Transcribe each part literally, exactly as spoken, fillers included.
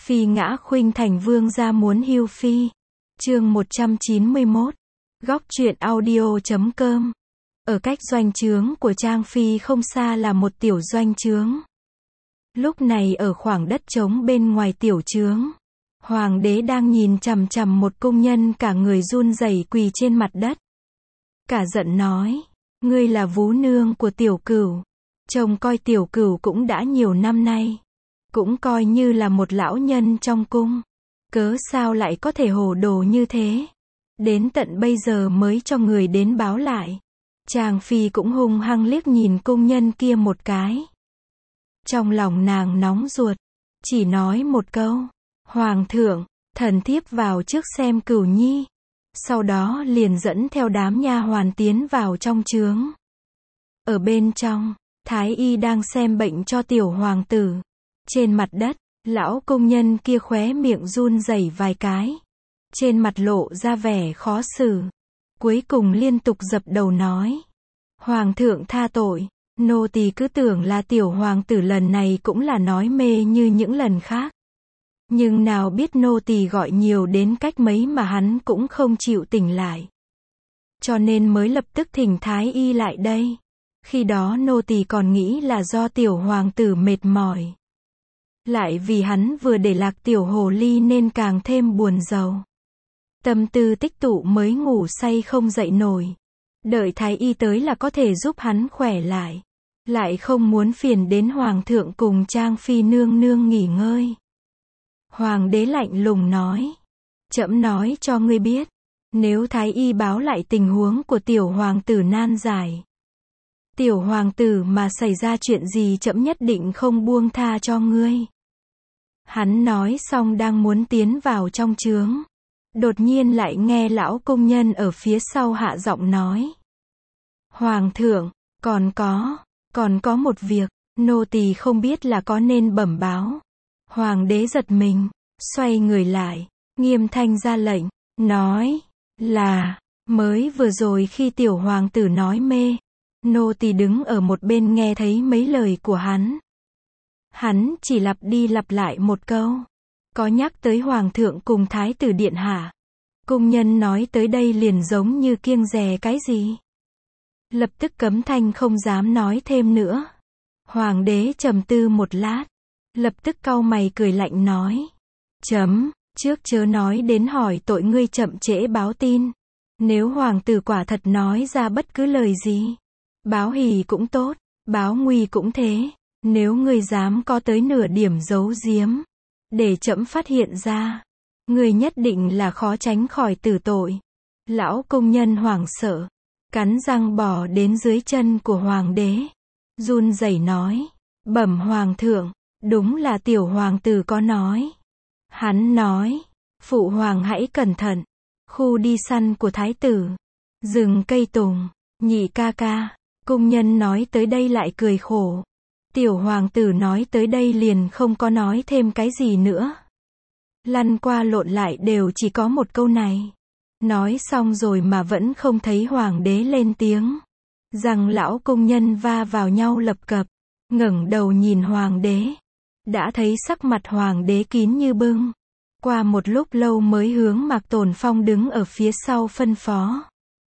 Phi ngã khuynh thành vương gia muốn hưu phi. Chương một trăm chín mươi mốt. Góc truyện audio chấm com. Ở cách doanh trướng của Trang Phi không xa là một tiểu doanh trướng. Lúc này ở khoảng đất trống bên ngoài tiểu trướng, Hoàng đế đang nhìn chằm chằm một công nhân cả người run rẩy quỳ trên mặt đất. Cả giận nói, ngươi là vú nương của tiểu cửu. Trông coi tiểu cửu cũng đã nhiều năm nay. Cũng coi như là một lão nhân trong cung. Cớ sao lại có thể hồ đồ như thế? Đến tận bây giờ mới cho người đến báo lại. Trang Phi cũng hung hăng liếc nhìn công nhân kia một cái. Trong lòng nàng nóng ruột. Chỉ nói một câu. Hoàng thượng, thần thiếp vào trước xem cửu nhi. Sau đó liền dẫn theo đám nha hoàn tiến vào trong trướng. Ở bên trong, Thái y đang xem bệnh cho tiểu hoàng tử. Trên mặt đất, lão công nhân kia khóe miệng run rẩy vài cái. Trên mặt lộ ra vẻ khó xử. Cuối cùng liên tục dập đầu nói. Hoàng thượng tha tội, nô tỳ cứ tưởng là tiểu hoàng tử lần này cũng là nói mê như những lần khác. Nhưng nào biết nô tỳ gọi nhiều đến cách mấy mà hắn cũng không chịu tỉnh lại. Cho nên mới lập tức thỉnh thái y lại đây. Khi đó nô tỳ còn nghĩ là do tiểu hoàng tử mệt mỏi. Lại vì hắn vừa để lạc tiểu hồ ly nên càng thêm buồn rầu. Tâm tư tích tụ mới ngủ say không dậy nổi. Đợi thái y tới là có thể giúp hắn khỏe lại. Lại không muốn phiền đến hoàng thượng cùng Trang Phi nương nương nghỉ ngơi. Hoàng đế lạnh lùng nói. Trẫm nói cho ngươi biết. Nếu thái y báo lại tình huống của tiểu hoàng tử nan giải. Tiểu hoàng tử mà xảy ra chuyện gì trẫm nhất định không buông tha cho ngươi. Hắn nói xong đang muốn tiến vào trong trướng. Đột nhiên lại nghe lão công nhân ở phía sau hạ giọng nói. Hoàng thượng, còn có, còn có một việc, nô tỳ không biết là có nên bẩm báo. Hoàng đế giật mình, xoay người lại, nghiêm thanh ra lệnh, nói, là, mới vừa rồi khi tiểu hoàng tử nói mê, nô tỳ đứng ở một bên nghe thấy mấy lời của hắn. Hắn chỉ lặp đi lặp lại một câu. Có nhắc tới hoàng thượng cùng thái tử điện hạ. Cung nhân nói tới đây liền giống như kiêng dè cái gì. Lập tức cấm thanh không dám nói thêm nữa. Hoàng đế trầm tư một lát. Lập tức cau mày cười lạnh nói. Chấm, trước chớ nói đến hỏi tội ngươi chậm trễ báo tin. Nếu hoàng tử quả thật nói ra bất cứ lời gì. Báo hỉ cũng tốt, báo nguy cũng thế. Nếu ngươi dám có tới nửa điểm giấu giếm, để trẫm phát hiện ra, ngươi nhất định là khó tránh khỏi tử tội. Lão công nhân hoảng sợ, cắn răng bỏ đến dưới chân của hoàng đế, run rẩy nói, bẩm hoàng thượng, đúng là tiểu hoàng tử có nói. Hắn nói, phụ hoàng hãy cẩn thận, khu đi săn của thái tử, rừng cây tùng, nhị ca ca, công nhân nói tới đây lại cười khổ. Tiểu hoàng tử nói tới đây liền không có nói thêm cái gì nữa. Lăn qua lộn lại đều chỉ có một câu này. Nói xong rồi mà vẫn không thấy hoàng đế lên tiếng. Rằng lão công nhân va vào nhau lập cập. Ngẩng đầu nhìn hoàng đế. Đã thấy sắc mặt hoàng đế kín như bưng. Qua một lúc lâu mới hướng Mạc Tồn Phong đứng ở phía sau phân phó.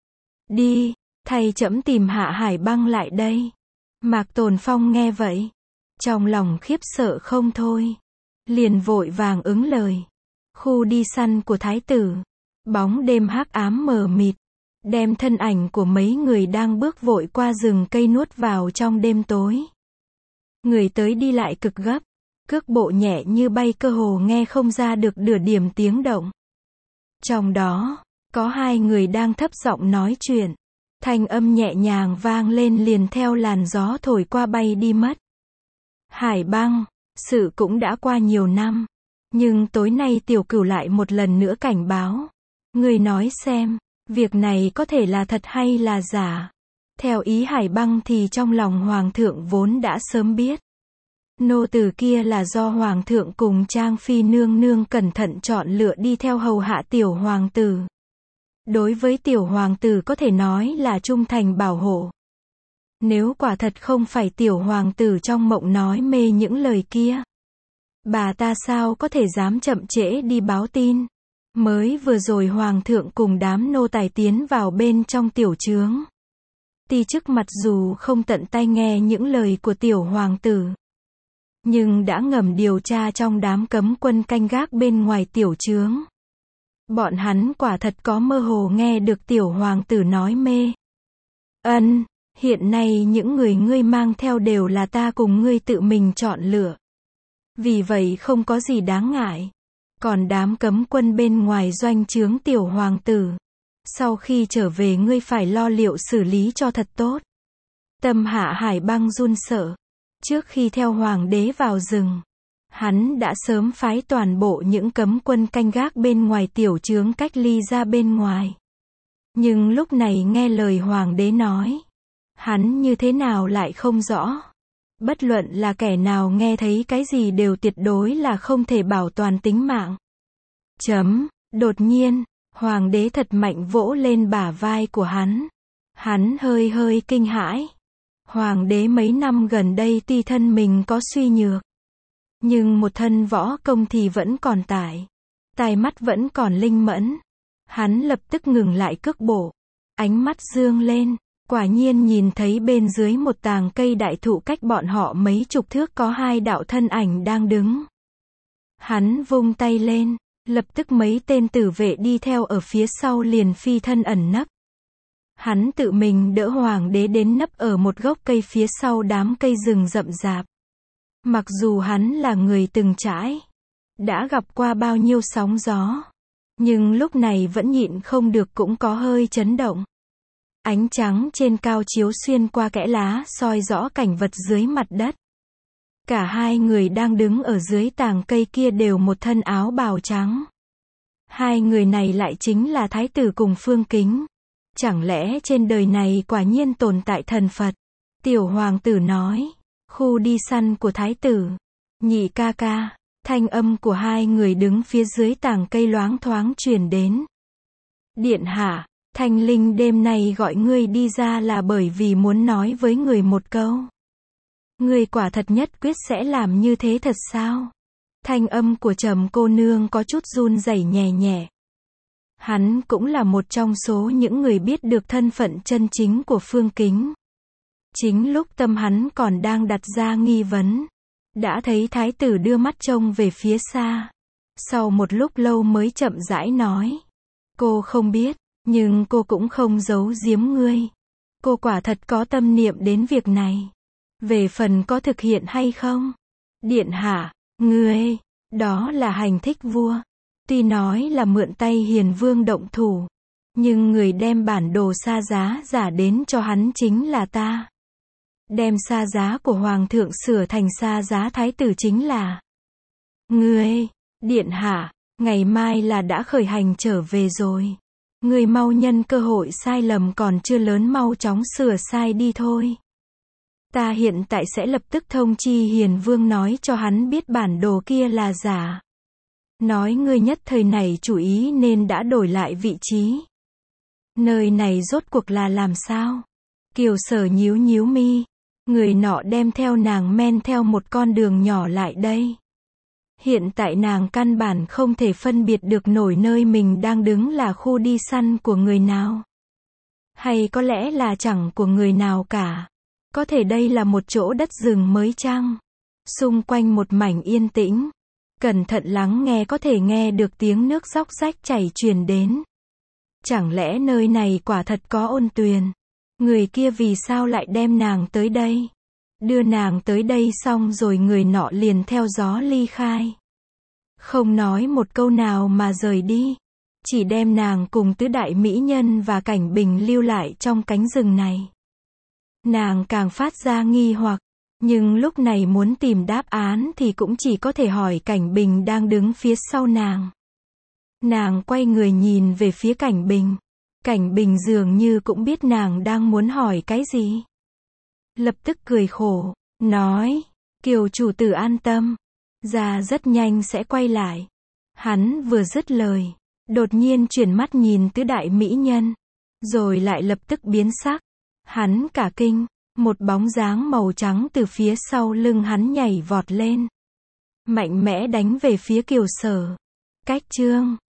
Đi, thay trẫm tìm Hạ Hải Băng lại đây. Mạc Tồn Phong nghe vậy, trong lòng khiếp sợ không thôi, liền vội vàng ứng lời. Khu đi săn của thái tử, bóng đêm hắc ám mờ mịt, đem thân ảnh của mấy người đang bước vội qua rừng cây nuốt vào trong đêm tối. Người tới đi lại cực gấp, cước bộ nhẹ như bay cơ hồ nghe không ra được nửa điểm tiếng động. Trong đó, có hai người đang thấp giọng nói chuyện. Thanh âm nhẹ nhàng vang lên liền theo làn gió thổi qua bay đi mất. Hải Băng, sự cũng đã qua nhiều năm. Nhưng tối nay tiểu cửu lại một lần nữa cảnh báo. Người nói xem, việc này có thể là thật hay là giả. Theo ý Hải Băng thì trong lòng hoàng thượng vốn đã sớm biết. Nô tử kia là do hoàng thượng cùng Trang Phi nương nương cẩn thận chọn lựa đi theo hầu hạ tiểu hoàng tử. Đối với tiểu hoàng tử có thể nói là trung thành bảo hộ. Nếu quả thật không phải tiểu hoàng tử trong mộng nói mê những lời kia, Bà ta sao có thể dám chậm trễ đi báo tin. Mới vừa rồi hoàng thượng cùng đám nô tài tiến vào bên trong tiểu trướng. Ti chức mặc dù không tận tay nghe những lời của tiểu hoàng tử, nhưng đã ngầm điều tra trong đám cấm quân canh gác bên ngoài tiểu trướng. Bọn hắn quả thật có mơ hồ nghe được tiểu hoàng tử nói mê. Ân, hiện nay những người ngươi mang theo đều là ta cùng ngươi tự mình chọn lựa. Vì vậy không có gì đáng ngại. Còn đám cấm quân bên ngoài doanh trướng tiểu hoàng tử, sau khi trở về ngươi phải lo liệu xử lý cho thật tốt. Tâm Hạ Hải Băng run sợ. Trước khi theo hoàng đế vào rừng, hắn đã sớm phái toàn bộ những cấm quân canh gác bên ngoài tiểu trướng cách ly ra bên ngoài. Nhưng lúc này nghe lời hoàng đế nói, hắn như thế nào lại không rõ. Bất luận là kẻ nào nghe thấy cái gì đều tuyệt đối là không thể bảo toàn tính mạng. Chấm, đột nhiên, hoàng đế thật mạnh vỗ lên bả vai của hắn. Hắn hơi hơi kinh hãi. Hoàng đế mấy năm gần đây tuy thân mình có suy nhược, nhưng một thân võ công thì vẫn còn tại. Tai mắt vẫn còn linh mẫn. Hắn lập tức ngừng lại cước bộ. Ánh mắt dương lên. Quả nhiên nhìn thấy bên dưới một tàng cây đại thụ cách bọn họ mấy chục thước có hai đạo thân ảnh đang đứng. Hắn vung tay lên. Lập tức mấy tên tử vệ đi theo ở phía sau liền phi thân ẩn nấp. Hắn tự mình đỡ hoàng đế đến nấp ở một gốc cây phía sau đám cây rừng rậm rạp. Mặc dù hắn là người từng trải, đã gặp qua bao nhiêu sóng gió, nhưng lúc này vẫn nhịn không được cũng có hơi chấn động. Ánh trắng trên cao chiếu xuyên qua kẽ lá soi rõ cảnh vật dưới mặt đất. Cả hai người đang đứng ở dưới tàng cây kia đều một thân áo bào trắng. Hai người này lại chính là Thái tử cùng Phương Kính. Chẳng lẽ trên đời này quả nhiên tồn tại thần Phật? Tiểu hoàng tử nói. Khu đi săn của Thái tử. Nhị ca ca. Thanh âm của hai người đứng phía dưới tàng cây loáng thoáng truyền đến. Điện hạ, Thanh Linh đêm nay gọi ngươi đi ra là bởi vì muốn nói với người một câu. Ngươi quả thật nhất quyết sẽ làm như thế thật sao? Thanh âm của Trầm cô nương có chút run rẩy nhẹ nhẹ. Hắn cũng là một trong số những người biết được thân phận chân chính của Phương Kính. Chính lúc tâm hắn còn đang đặt ra nghi vấn, đã thấy thái tử đưa mắt trông về phía xa. Sau một lúc lâu mới chậm rãi nói. Cô không biết, nhưng cô cũng không giấu giếm ngươi. Cô quả thật có tâm niệm đến việc này. Về phần có thực hiện hay không? Điện hạ, ngươi, đó là hành thích vua. Tuy nói là mượn tay hiền vương động thủ, nhưng người đem bản đồ xa giá giả đến cho hắn chính là ta. Đem xa giá của hoàng thượng sửa thành xa giá thái tử chính là ngươi. Điện hạ, ngày mai là đã khởi hành trở về rồi. Ngươi mau nhân cơ hội sai lầm còn chưa lớn mau chóng sửa sai đi thôi. Ta hiện tại sẽ lập tức thông chi hiền vương nói cho hắn biết bản đồ kia là giả. Nói ngươi nhất thời này chủ ý nên đã đổi lại vị trí. Nơi này rốt cuộc là làm sao? Kiều Sở nhíu nhíu mi. Người nọ đem theo nàng men theo một con đường nhỏ lại đây. Hiện tại nàng căn bản không thể phân biệt được nổi nơi mình đang đứng là khu đi săn của người nào. Hay có lẽ là chẳng của người nào cả. Có thể đây là một chỗ đất rừng mới chăng? Xung quanh một mảnh yên tĩnh. Cẩn thận lắng nghe có thể nghe được tiếng nước róc rách chảy truyền đến. Chẳng lẽ nơi này quả thật có ôn tuyền? Người kia vì sao lại đem nàng tới đây? Đưa nàng tới đây xong rồi người nọ liền theo gió ly khai. Không nói một câu nào mà rời đi. Chỉ đem nàng cùng tứ đại mỹ nhân và Cảnh Bình lưu lại trong cánh rừng này. Nàng càng phát ra nghi hoặc. Nhưng lúc này muốn tìm đáp án thì cũng chỉ có thể hỏi Cảnh Bình đang đứng phía sau nàng. Nàng quay người nhìn về phía Cảnh Bình. Cảnh Bình dường như cũng biết nàng đang muốn hỏi cái gì. Lập tức cười khổ, nói, Kiều chủ tử an tâm, già rất nhanh sẽ quay lại. Hắn vừa dứt lời, đột nhiên chuyển mắt nhìn tứ đại mỹ nhân, rồi lại lập tức biến sắc. Hắn cả kinh, một bóng dáng màu trắng từ phía sau lưng hắn nhảy vọt lên. mạnh mẽ đánh về phía Kiều Sở. Cách chương